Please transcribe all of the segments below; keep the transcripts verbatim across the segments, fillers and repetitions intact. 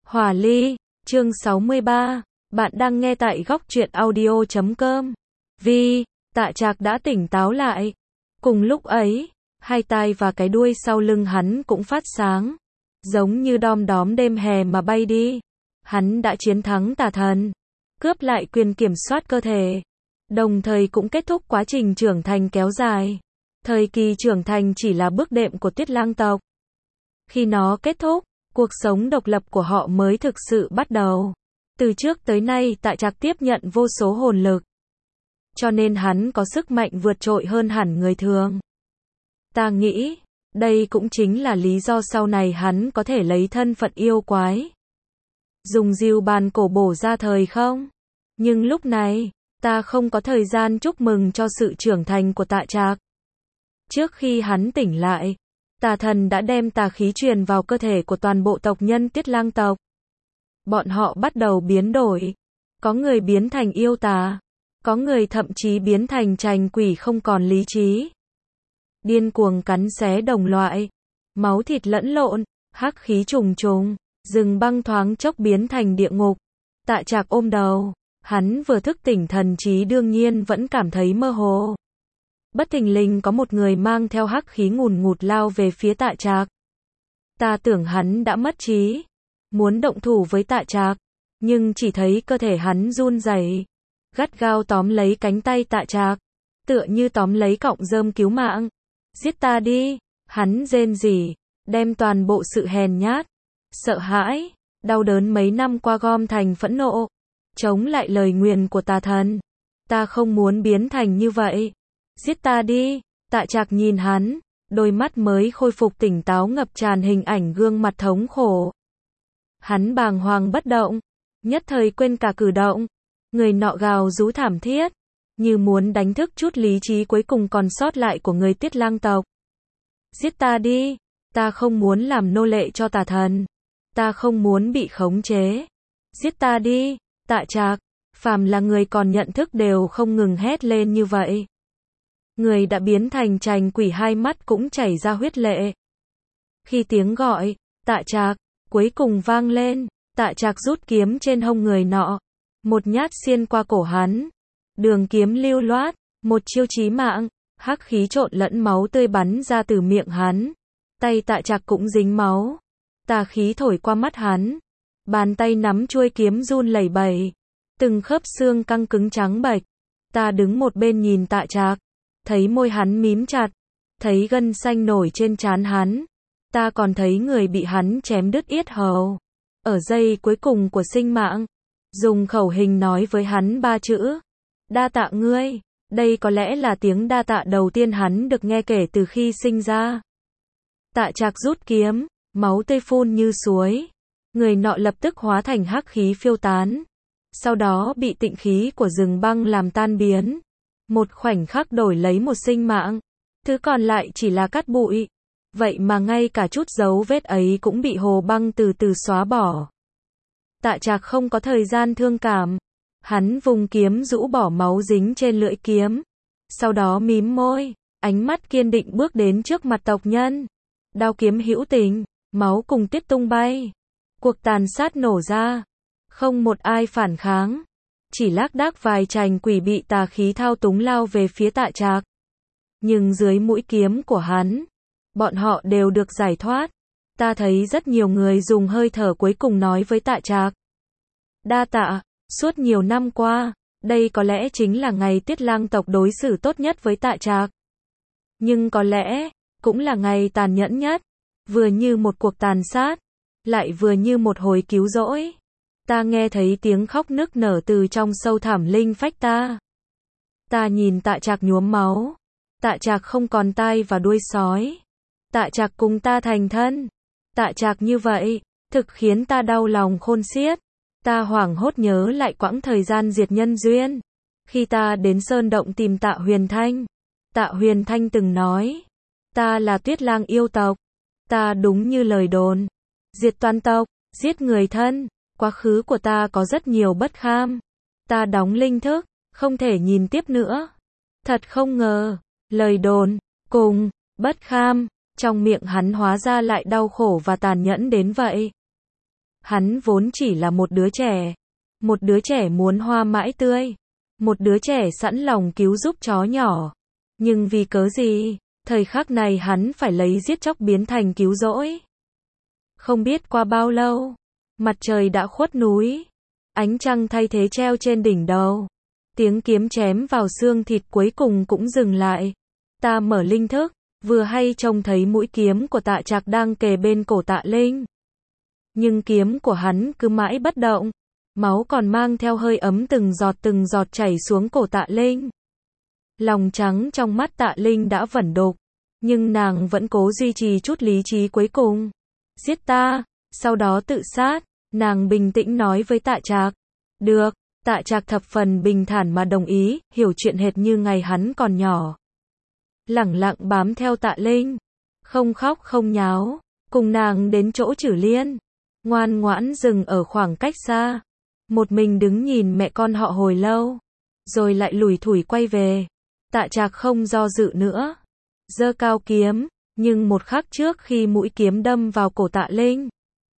Hòa ly, chương sáu mươi ba, bạn đang nghe tại góc truyện audio chấm com. Vi, Tạ Trạc đã tỉnh táo lại. Cùng lúc ấy, hai tai và cái đuôi sau lưng hắn cũng phát sáng, giống như đom đóm đêm hè mà bay đi. Hắn đã chiến thắng tà thần, cướp lại quyền kiểm soát cơ thể, đồng thời cũng kết thúc quá trình trưởng thành kéo dài. Thời kỳ trưởng thành chỉ là bước đệm của Tuyết Lang tộc. Khi nó kết thúc, cuộc sống độc lập của họ mới thực sự bắt đầu. Từ trước tới nay Tạ Trạc tiếp nhận vô số hồn lực, cho nên hắn có sức mạnh vượt trội hơn hẳn người thường. Ta nghĩ, đây cũng chính là lý do sau này hắn có thể lấy thân phận yêu quái, dùng diều bàn cổ bổ ra thời không. Nhưng lúc này, ta không có thời gian chúc mừng cho sự trưởng thành của Tạ Trạc. Trước khi hắn tỉnh lại, tà thần đã đem tà khí truyền vào cơ thể của toàn bộ tộc nhân Tuyết Lang tộc. Bọn họ bắt đầu biến đổi. Có người biến thành yêu tà, có người thậm chí biến thành trành quỷ không còn lý trí, điên cuồng cắn xé đồng loại, máu thịt lẫn lộn, hắc khí trùng trùng, rừng băng thoáng chốc biến thành địa ngục. Tạ Trạc ôm đầu, hắn vừa thức tỉnh thần trí đương nhiên vẫn cảm thấy mơ hồ. Bất thình lình có một người mang theo hắc khí ngùn ngụt lao về phía Tạ Trạc. Ta tưởng hắn đã mất trí, muốn động thủ với Tạ Trạc, nhưng chỉ thấy cơ thể hắn run rẩy, gắt gao tóm lấy cánh tay Tạ Trạc, tựa như tóm lấy cọng rơm cứu mạng. Giết ta đi, hắn rên rỉ, đem toàn bộ sự hèn nhát, sợ hãi, đau đớn mấy năm qua gom thành phẫn nộ, chống lại lời nguyền của tà thần. Ta không muốn biến thành như vậy. Giết ta đi. Tạ Trạc nhìn hắn, đôi mắt mới khôi phục tỉnh táo ngập tràn hình ảnh gương mặt thống khổ. Hắn bàng hoàng bất động, nhất thời quên cả cử động. Người nọ gào rú thảm thiết, như muốn đánh thức chút lý trí cuối cùng còn sót lại của người Tuyết Lang tộc. Giết ta đi, ta không muốn làm nô lệ cho tà thần, ta không muốn bị khống chế. Giết ta đi. Tạ Trạc, phàm là người còn nhận thức đều không ngừng hét lên như vậy. Người đã biến thành trành quỷ hai mắt cũng chảy ra huyết lệ. Khi tiếng gọi, Tạ Trạc, cuối cùng vang lên, Tạ Trạc rút kiếm trên hông người nọ, một nhát xiên qua cổ hắn. Đường kiếm lưu loát, một chiêu chí mạng, hắc khí trộn lẫn máu tươi bắn ra từ miệng hắn. Tay Tạ Trạc cũng dính máu, tà khí thổi qua mắt hắn. Bàn tay nắm chuôi kiếm run lẩy bẩy, từng khớp xương căng cứng trắng bệch. Ta đứng một bên nhìn Tạ Trạc, thấy môi hắn mím chặt, thấy gân xanh nổi trên trán hắn. Ta còn thấy người bị hắn chém đứt yết hầu. Ở giây cuối cùng của sinh mạng, dùng khẩu hình nói với hắn ba chữ: đa tạ ngươi. Đây có lẽ là tiếng đa tạ đầu tiên hắn được nghe kể từ khi sinh ra. Tạ Trạc rút kiếm, máu tươi phun như suối. Người nọ lập tức hóa thành hắc khí phiêu tán, sau đó bị tịnh khí của rừng băng làm tan biến. Một khoảnh khắc đổi lấy một sinh mạng, thứ còn lại chỉ là cát bụi. Vậy mà ngay cả chút dấu vết ấy cũng bị hồ băng từ từ xóa bỏ. Tạ Trạc không có thời gian thương cảm, hắn vùng kiếm rũ bỏ máu dính trên lưỡi kiếm, sau đó mím môi, ánh mắt kiên định bước đến trước mặt tộc nhân. Đao kiếm hữu tình, máu cùng tiết tung bay. Cuộc tàn sát nổ ra, không một ai phản kháng, chỉ lác đác vài trành quỷ bị tà khí thao túng lao về phía Tạ Trạc. Nhưng dưới mũi kiếm của hắn, bọn họ đều được giải thoát. Ta thấy rất nhiều người dùng hơi thở cuối cùng nói với Tạ Trạc: đa tạ, suốt nhiều năm qua, đây có lẽ chính là ngày Tuyết Lang tộc đối xử tốt nhất với Tạ Trạc. Nhưng có lẽ, cũng là ngày tàn nhẫn nhất, vừa như một cuộc tàn sát, lại vừa như một hồi cứu rỗi. Ta nghe thấy tiếng khóc nức nở từ trong sâu thẳm linh phách ta. Ta nhìn Tạ Trạc nhuốm máu. Tạ Trạc không còn tai và đuôi sói. Tạ Trạc cùng ta thành thân. Tạ Trạc như vậy, thực khiến ta đau lòng khôn xiết. Ta hoảng hốt nhớ lại quãng thời gian diệt nhân duyên. Khi ta đến Sơn Động tìm Tạ Huyền Thanh, Tạ Huyền Thanh từng nói, ta là Tuyết Lang yêu tộc. Ta đúng như lời đồn, diệt toàn tộc, giết người thân. Quá khứ của ta có rất nhiều bất kham. Ta đóng linh thức, không thể nhìn tiếp nữa. Thật không ngờ, lời đồn, cùng, bất kham, trong miệng hắn hóa ra lại đau khổ và tàn nhẫn đến vậy. Hắn vốn chỉ là một đứa trẻ. Một đứa trẻ muốn hoa mãi tươi. Một đứa trẻ sẵn lòng cứu giúp chó nhỏ. Nhưng vì cớ gì, thời khắc này hắn phải lấy giết chóc biến thành cứu rỗi. Không biết qua bao lâu, mặt trời đã khuất núi. Ánh trăng thay thế treo trên đỉnh đầu. Tiếng kiếm chém vào xương thịt cuối cùng cũng dừng lại. Ta mở linh thức, vừa hay trông thấy mũi kiếm của Tạ Trạc đang kề bên cổ Tạ Linh. Nhưng kiếm của hắn cứ mãi bất động. Máu còn mang theo hơi ấm từng giọt từng giọt chảy xuống cổ Tạ Linh. Lòng trắng trong mắt Tạ Linh đã vẩn đục. Nhưng nàng vẫn cố duy trì chút lý trí cuối cùng. Giết ta, sau đó tự sát. Nàng bình tĩnh nói với Tạ Trạc. Được, Tạ Trạc thập phần bình thản mà đồng ý, hiểu chuyện hệt như ngày hắn còn nhỏ. Lẳng lặng bám theo Tạ Linh. Không khóc không nháo. Cùng nàng đến chỗ Trử Liên. Ngoan ngoãn dừng ở khoảng cách xa. Một mình đứng nhìn mẹ con họ hồi lâu. Rồi lại lủi thủi quay về. Tạ Trạc không do dự nữa. Giơ cao kiếm. Nhưng một khắc trước khi mũi kiếm đâm vào cổ Tạ Linh.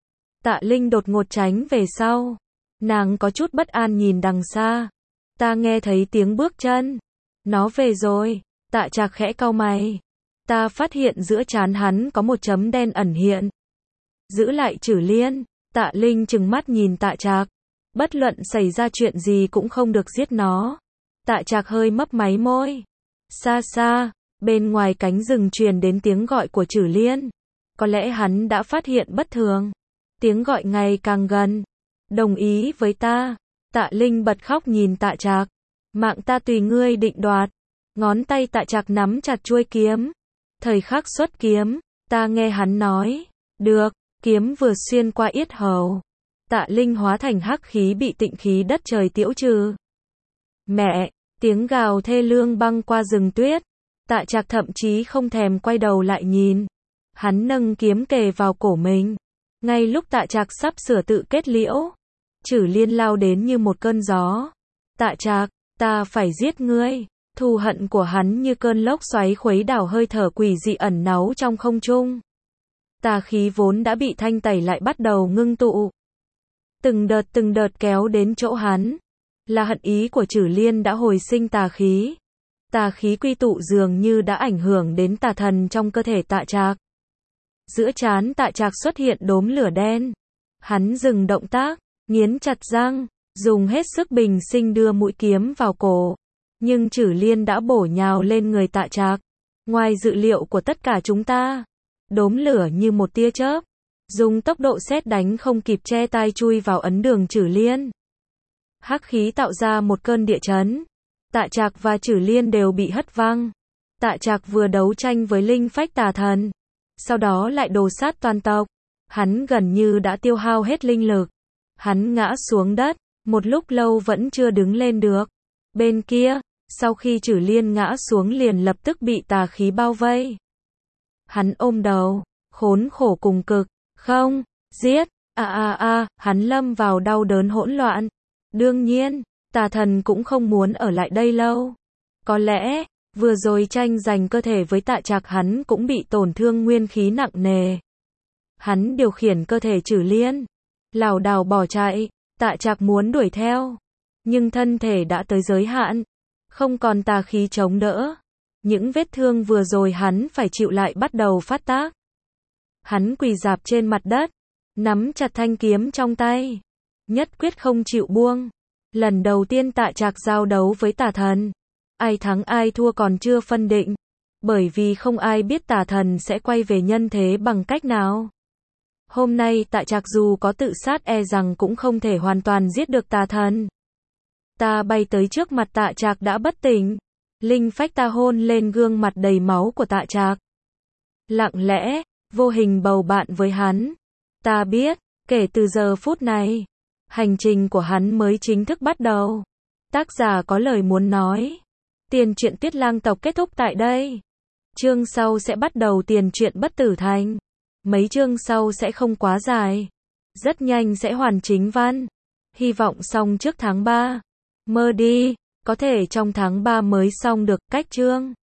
Tạ Linh đột ngột tránh về sau. Nàng có chút bất an nhìn đằng xa. Ta nghe thấy tiếng bước chân. Nó về rồi. Tạ Trạc khẽ cau mày. Ta phát hiện giữa trán hắn có một chấm đen ẩn hiện. Giữ lại Trử Liên. Tạ Linh trừng mắt nhìn Tạ Trạc. Bất luận xảy ra chuyện gì cũng không được giết nó. Tạ Trạc hơi mấp máy môi. Xa xa, bên ngoài cánh rừng truyền đến tiếng gọi của Trử Liên. Có lẽ hắn đã phát hiện bất thường. Tiếng gọi ngày càng gần. Đồng ý với ta. Tạ Linh bật khóc nhìn Tạ Trạc. Mạng ta tùy ngươi định đoạt. Ngón tay Tạ Trạc nắm chặt chuôi kiếm. Thời khắc xuất kiếm, ta nghe hắn nói. Được, kiếm vừa xuyên qua yết hầu. Tạ Linh hóa thành hắc khí bị tịnh khí đất trời tiễu trừ. Mẹ, tiếng gào thê lương băng qua rừng tuyết. Tạ Trạc thậm chí không thèm quay đầu lại nhìn. Hắn nâng kiếm kề vào cổ mình. Ngay lúc Tạ Trạc sắp sửa tự kết liễu, Trử Liên lao đến như một cơn gió. Tạ Trạc, ta phải giết ngươi. Thù hận của hắn như cơn lốc xoáy khuấy đảo hơi thở quỷ dị ẩn náu trong không trung. Tà khí vốn đã bị thanh tẩy lại bắt đầu ngưng tụ. Từng đợt từng đợt kéo đến chỗ hắn. Là hận ý của Trử Liên đã hồi sinh tà khí. Tà khí quy tụ dường như đã ảnh hưởng đến tà thần trong cơ thể Tạ Trạc. Giữa trán Tạ Trạc xuất hiện đốm lửa đen. Hắn dừng động tác, nghiến chặt răng, dùng hết sức bình sinh đưa mũi kiếm vào cổ. Nhưng Trử Liên đã bổ nhào lên người Tạ Trạc. Ngoài dự liệu của tất cả chúng ta, đốm lửa như một tia chớp, dùng tốc độ sét đánh không kịp che tai chui vào ấn đường Trử Liên. Hắc khí tạo ra một cơn địa chấn. Tạ Trạc và Trử Liên đều bị hất văng. Tạ Trạc vừa đấu tranh với linh phách tà thần, sau đó lại đồ sát toàn tộc. Hắn gần như đã tiêu hao hết linh lực. Hắn ngã xuống đất, một lúc lâu vẫn chưa đứng lên được. Bên kia, sau khi Trử Liên ngã xuống liền lập tức bị tà khí bao vây. Hắn ôm đầu, khốn khổ cùng cực. Không, giết, a a a, hắn lâm vào đau đớn hỗn loạn. Đương nhiên, tà thần cũng không muốn ở lại đây lâu. Có lẽ, vừa rồi tranh giành cơ thể với Tạ Trạc hắn cũng bị tổn thương nguyên khí nặng nề. Hắn điều khiển cơ thể Trử Liên, lảo đảo bỏ chạy. Tạ Trạc muốn đuổi theo, nhưng thân thể đã tới giới hạn, không còn tà khí chống đỡ. Những vết thương vừa rồi hắn phải chịu lại bắt đầu phát tác. Hắn quỳ rạp trên mặt đất, nắm chặt thanh kiếm trong tay, nhất quyết không chịu buông. Lần đầu tiên Tạ Trạc giao đấu với tà thần, ai thắng ai thua còn chưa phân định, bởi vì không ai biết tà thần sẽ quay về nhân thế bằng cách nào. Hôm nay Tạ Trạc dù có tự sát e rằng cũng không thể hoàn toàn giết được tà thần. Ta bay tới trước mặt Tạ Trạc đã bất tỉnh. Linh phách ta hôn lên gương mặt đầy máu của Tạ Trạc. Lặng lẽ, vô hình bầu bạn với hắn. Ta biết, kể từ giờ phút này, hành trình của hắn mới chính thức bắt đầu. Tác giả có lời muốn nói. Tiền truyện Tuyết Lang tộc kết thúc tại đây. Chương sau sẽ bắt đầu tiền truyện Bất Tử Thành. Mấy chương sau sẽ không quá dài. Rất nhanh sẽ hoàn chính văn. Hy vọng xong trước tháng ba. Mơ đi, có thể trong tháng ba mới xong được cách chương.